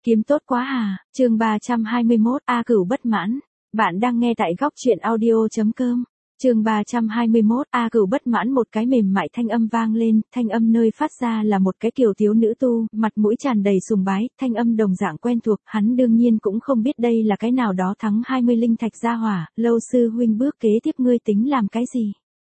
Kiếm tốt quá à, chương 321, A Cửu bất mãn. Bạn đang nghe tại góc truyện audio.com. Chương 321, A Cửu bất mãn. Một cái mềm mại thanh âm vang lên, thanh âm nơi phát ra là một cái kiều thiếu nữ tu, mặt mũi tràn đầy sùng bái, thanh âm đồng dạng quen thuộc, hắn đương nhiên cũng không biết đây là cái nào đó thắng 20 linh thạch gia hỏa. Lâu sư huynh, bước kế tiếp ngươi tính làm cái gì?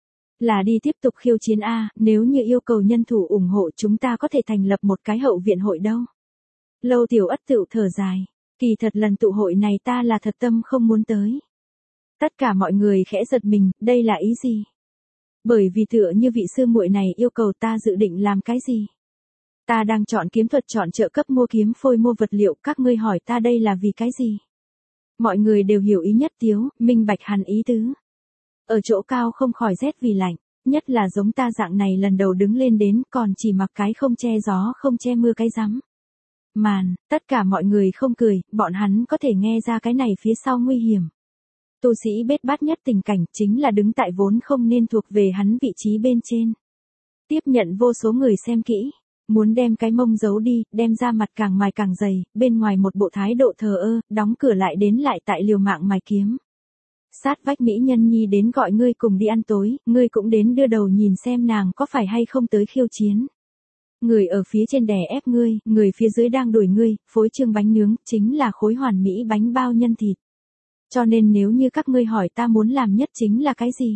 Là đi tiếp tục khiêu chiến A, nếu như yêu cầu nhân thủ ủng hộ chúng ta có thể thành lập một cái hậu viện hội đâu. Lâu Tiểu Ất tựu thở dài, kỳ thật lần tụ hội này ta là thật tâm không muốn tới. Tất cả mọi người khẽ giật mình, đây là ý gì? Bởi vì tựa như vị sư muội này yêu cầu ta dự định làm cái gì? Ta đang chọn kiếm thuật, chọn trợ cấp, mua kiếm phôi, mua vật liệu, các ngươi hỏi ta đây là vì cái gì? Mọi người đều hiểu ý nhất tiếu, minh bạch hẳn ý tứ. Ở chỗ cao không khỏi rét vì lạnh, nhất là giống ta dạng này lần đầu đứng lên đến còn chỉ mặc cái không che gió không che mưa cái rắm. Màn, tất cả mọi người không cười, bọn hắn có thể nghe ra cái này phía sau nguy hiểm. Tu sĩ bết bát nhất tình cảnh chính là đứng tại vốn không nên thuộc về hắn vị trí bên trên. Tiếp nhận vô số người xem kỹ, muốn đem cái mông giấu đi, đem ra mặt càng mài càng dày, bên ngoài một bộ thái độ thờ ơ, đóng cửa lại đến lại tại liều mạng mài kiếm. Sát vách mỹ nhân nhi đến gọi ngươi cùng đi ăn tối, ngươi cũng đến đưa đầu nhìn xem nàng có phải hay không tới khiêu chiến. Người ở phía trên đè ép ngươi, người phía dưới đang đuổi ngươi, phối trương bánh nướng, chính là khối hoàn mỹ bánh bao nhân thịt. Cho nên nếu như các ngươi hỏi ta muốn làm nhất chính là cái gì?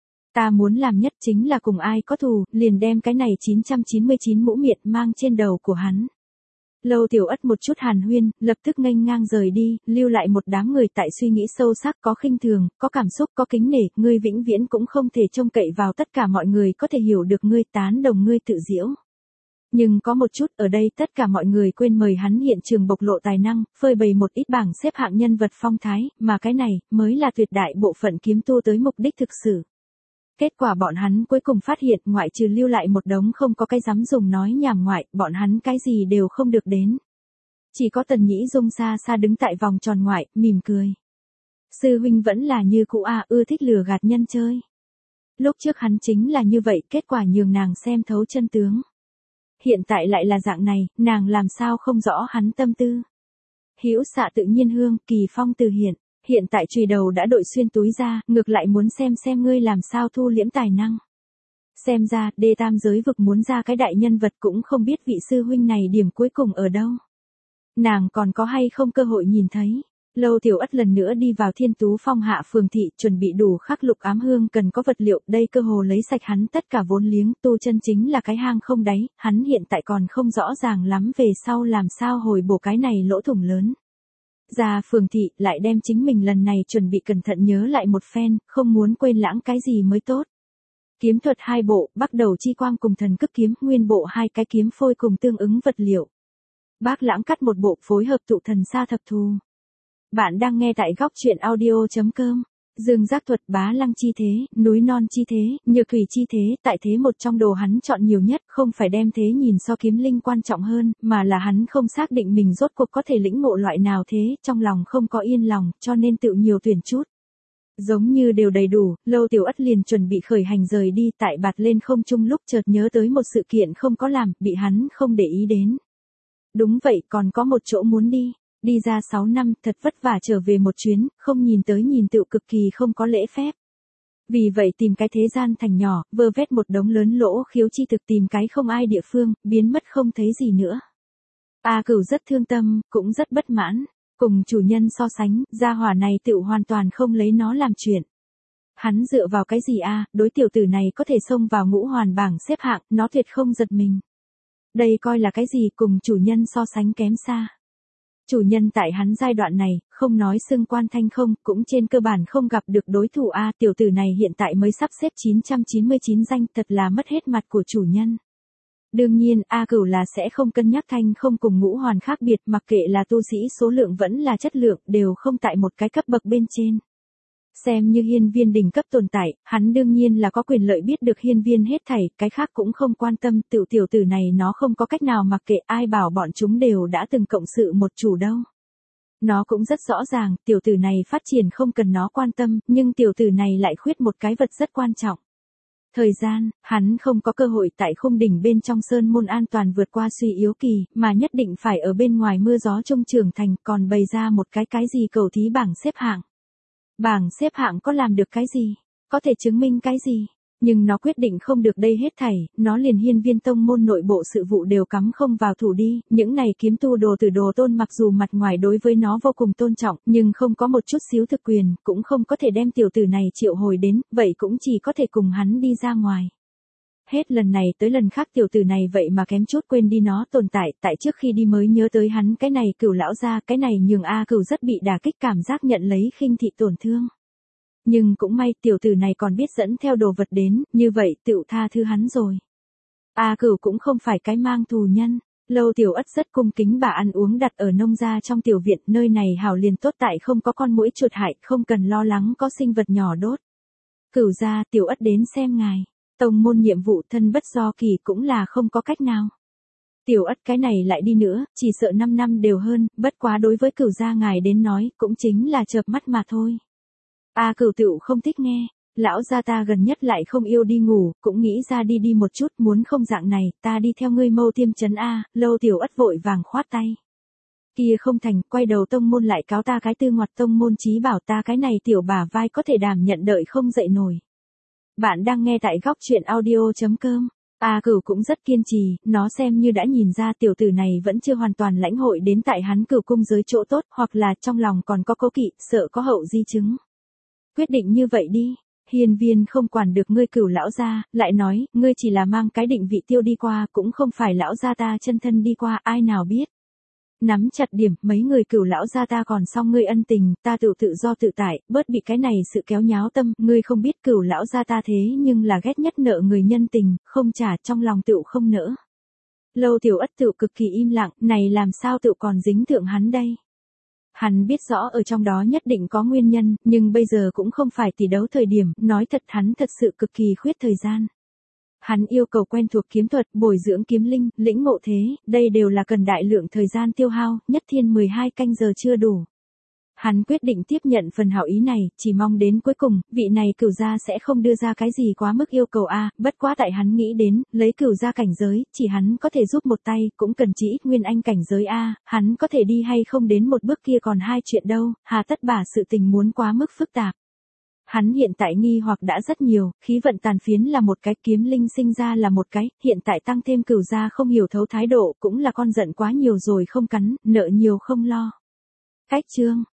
Ta muốn làm nhất chính là cùng ai có thù, liền đem cái này 999 mũ miệng mang trên đầu của hắn. Lâu Tiểu Ất một chút hàn huyên, lập tức nghênh ngang rời đi, lưu lại một đám người tại suy nghĩ sâu sắc, có khinh thường, có cảm xúc, có kính nể, ngươi vĩnh viễn cũng không thể trông cậy vào tất cả mọi người có thể hiểu được ngươi, tán đồng ngươi, tự diễu. Nhưng có một chút, ở đây tất cả mọi người quên mời hắn hiện trường bộc lộ tài năng, phơi bày một ít bảng xếp hạng nhân vật phong thái, mà cái này mới là tuyệt đại bộ phận kiếm tu tới mục đích thực sự. Kết quả bọn hắn cuối cùng phát hiện, ngoại trừ lưu lại một đống không có cái dám dùng nói nhảm ngoại, bọn hắn cái gì đều không được đến. Chỉ có Tần Nhĩ Dung xa xa đứng tại vòng tròn ngoại, mỉm cười. Sư huynh vẫn là như cũ à, ưa thích lừa gạt nhân chơi. Lúc trước hắn chính là như vậy, kết quả nhường nàng xem thấu chân tướng. Hiện tại lại là dạng này, nàng làm sao không rõ hắn tâm tư. Hữu xạ tự nhiên hương, kỳ phong từ hiện tại chùy đầu đã đội xuyên túi ra, ngược lại muốn xem ngươi làm sao thu liễm tài năng. Xem ra, đê tam giới vực muốn ra cái đại nhân vật cũng không biết vị sư huynh này điểm cuối cùng ở đâu. Nàng còn có hay không cơ hội nhìn thấy. Lâu Tiểu Ất lần nữa đi vào Thiên Tú Phong hạ phường thị, chuẩn bị đủ khắc lục ám hương, cần có vật liệu, đây cơ hồ lấy sạch hắn tất cả vốn liếng, tu chân chính là cái hang không đáy, hắn hiện tại còn không rõ ràng lắm về sau làm sao hồi bổ cái này lỗ thủng lớn. Ra phường thị, lại đem chính mình lần này chuẩn bị cẩn thận nhớ lại một phen, không muốn quên lãng cái gì mới tốt. Kiếm thuật 2 bộ, Bắc Đầu Chi Quang cùng Thần Cức Kiếm, nguyên bộ 2 cái kiếm phôi cùng tương ứng vật liệu. Bác Lãng cắt một bộ, phối hợp Tụ Thần Sa Thập Thù. Bạn đang nghe tại góc truyện audio.com. Dương giác thuật, bá lăng chi thế, núi non chi thế, nhược thủy chi thế, tại thế một trong đồ hắn chọn nhiều nhất, không phải đem thế nhìn so kiếm linh quan trọng hơn, mà là hắn không xác định mình rốt cuộc có thể lĩnh ngộ loại nào thế, trong lòng không có yên lòng, cho nên tự nhiều tuyển chút. Giống như đều đầy đủ, Lâu Tiểu Ất liền chuẩn bị khởi hành rời đi, tại bạt lên không trung lúc chợt nhớ tới một sự kiện không có làm, bị hắn không để ý đến. Đúng vậy, còn có một chỗ muốn đi. Đi ra 6 năm, thật vất vả trở về một chuyến, không nhìn tới nhìn tựu cực kỳ không có lễ phép. Vì vậy tìm cái thế gian thành nhỏ, vơ vét một đống lớn lỗ khiếu chi thực, tìm cái không ai địa phương, biến mất không thấy gì nữa. A Cửu rất thương tâm, cũng rất bất mãn, cùng chủ nhân so sánh, gia hỏa này tựu hoàn toàn không lấy nó làm chuyện. Hắn dựa vào cái gì a, đối tiểu tử này có thể xông vào ngũ hoàn bảng xếp hạng, nó tuyệt không giật mình. Đây coi là cái gì, cùng chủ nhân so sánh kém xa. Chủ nhân tại hắn giai đoạn này, không nói xưng quan thanh không, cũng trên cơ bản không gặp được đối thủ a, tiểu tử này hiện tại mới sắp xếp 999 danh, thật là mất hết mặt của chủ nhân. Đương nhiên, A Cửu là sẽ không cân nhắc thanh không cùng ngũ hoàn khác biệt, mặc kệ là tu sĩ số lượng vẫn là chất lượng, đều không tại một cái cấp bậc bên trên. Xem như hiên viên đỉnh cấp tồn tại, hắn đương nhiên là có quyền lợi biết được hiên viên hết thảy, cái khác cũng không quan tâm, tiểu tử này nó không có cách nào mặc kệ, ai bảo bọn chúng đều đã từng cộng sự một chủ đâu. Nó cũng rất rõ ràng, tiểu tử này phát triển không cần nó quan tâm, nhưng tiểu tử này lại khuyết một cái vật rất quan trọng. Thời gian, hắn không có cơ hội tại khung đỉnh bên trong sơn môn an toàn vượt qua suy yếu kỳ, mà nhất định phải ở bên ngoài mưa gió trung trưởng thành, còn bày ra một cái gì cầu thí bảng xếp hạng. Bảng xếp hạng có làm được cái gì? Có thể chứng minh cái gì? Nhưng nó quyết định không được đây hết thảy, nó liền hiên viên tông môn nội bộ sự vụ đều cắm không vào thủ đi, những này kiếm tu đồ tử đồ tôn mặc dù mặt ngoài đối với nó vô cùng tôn trọng, nhưng không có một chút xíu thực quyền, cũng không có thể đem tiểu tử này triệu hồi đến, vậy cũng chỉ có thể cùng hắn đi ra ngoài. Hết lần này tới lần khác tiểu tử này vậy mà kém chút quên đi nó tồn tại, tại trước khi đi mới nhớ tới hắn cái này Cửu lão gia, cái này nhường A Cửu rất bị đả kích cảm giác nhận lấy khinh thị tổn thương. Nhưng cũng may tiểu tử này còn biết dẫn theo đồ vật đến, như vậy tựu tha thứ hắn rồi. A Cửu cũng không phải cái mang thù nhân. Lâu Tiểu Ất rất cung kính bà ăn uống đặt ở nông gia trong tiểu viện, nơi này hảo liền tốt tại không có con muỗi chuột hại, không cần lo lắng có sinh vật nhỏ đốt. Cửu gia, Tiểu Ất đến xem ngài. Tông môn nhiệm vụ thân bất do kỳ cũng là không có cách nào. Tiểu Ất cái này lại đi nữa, chỉ sợ 5 năm đều hơn, bất quá đối với Cửu gia ngài đến nói, cũng chính là chợp mắt mà thôi. A Cửu tựu không thích nghe, lão gia ta gần nhất lại không yêu đi ngủ, cũng nghĩ ra đi một chút, muốn không dạng này, ta đi theo ngươi Mâu Tiêm trấn A. Lâu Tiểu Ất vội vàng khoát tay. Kia không thành, quay đầu tông môn lại cáo ta cái tư ngoặt tông môn chí bảo ta cái này tiểu bả vai có thể đảm nhận đợi không dậy nổi. Bạn đang nghe tại góc truyện audio.com. A Cửu cũng rất kiên trì, nó xem như đã nhìn ra tiểu tử này vẫn chưa hoàn toàn lãnh hội đến tại hắn Cửu cung giới chỗ tốt, hoặc là trong lòng còn có cố kỵ, sợ có hậu di chứng. Quyết định như vậy đi, hiên viên không quản được ngươi Cửu lão gia, lại nói, ngươi chỉ là mang cái định vị tiêu đi qua, cũng không phải lão gia ta chân thân đi qua, ai nào biết. Nắm chặt điểm, mấy người Cửu lão gia ta còn xong ngươi ân tình, ta tự do tự tại, bớt bị cái này sự kéo nháo tâm, ngươi không biết Cửu lão gia ta thế nhưng là ghét nhất nợ người nhân tình, không trả trong lòng tựu không nỡ. Lâu Tiểu Ất tựu cực kỳ im lặng, này làm sao tựu còn dính thượng hắn đây. Hắn biết rõ ở trong đó nhất định có nguyên nhân, nhưng bây giờ cũng không phải tỷ đấu thời điểm, nói thật hắn thật sự cực kỳ khuyết thời gian. Hắn yêu cầu quen thuộc kiếm thuật, bồi dưỡng kiếm linh, lĩnh ngộ thế, đây đều là cần đại lượng thời gian tiêu hao, nhất thiên 12 canh giờ chưa đủ. Hắn quyết định tiếp nhận phần hảo ý này, chỉ mong đến cuối cùng, vị này Cửu gia sẽ không đưa ra cái gì quá mức yêu cầu a, bất quá tại hắn nghĩ đến, lấy Cửu gia cảnh giới, chỉ hắn có thể giúp một tay, cũng cần chỉ ít nguyên anh cảnh giới a, hắn có thể đi hay không đến một bước kia còn hai chuyện đâu, hà tất bả sự tình muốn quá mức phức tạp. Hắn hiện tại nghi hoặc đã rất nhiều, khí vận tàn phiến là một cái, kiếm linh sinh ra là một cái, hiện tại tăng thêm Cửu gia không hiểu thấu thái độ, cũng là con giận quá nhiều rồi không cắn, nợ nhiều không lo. Cách chương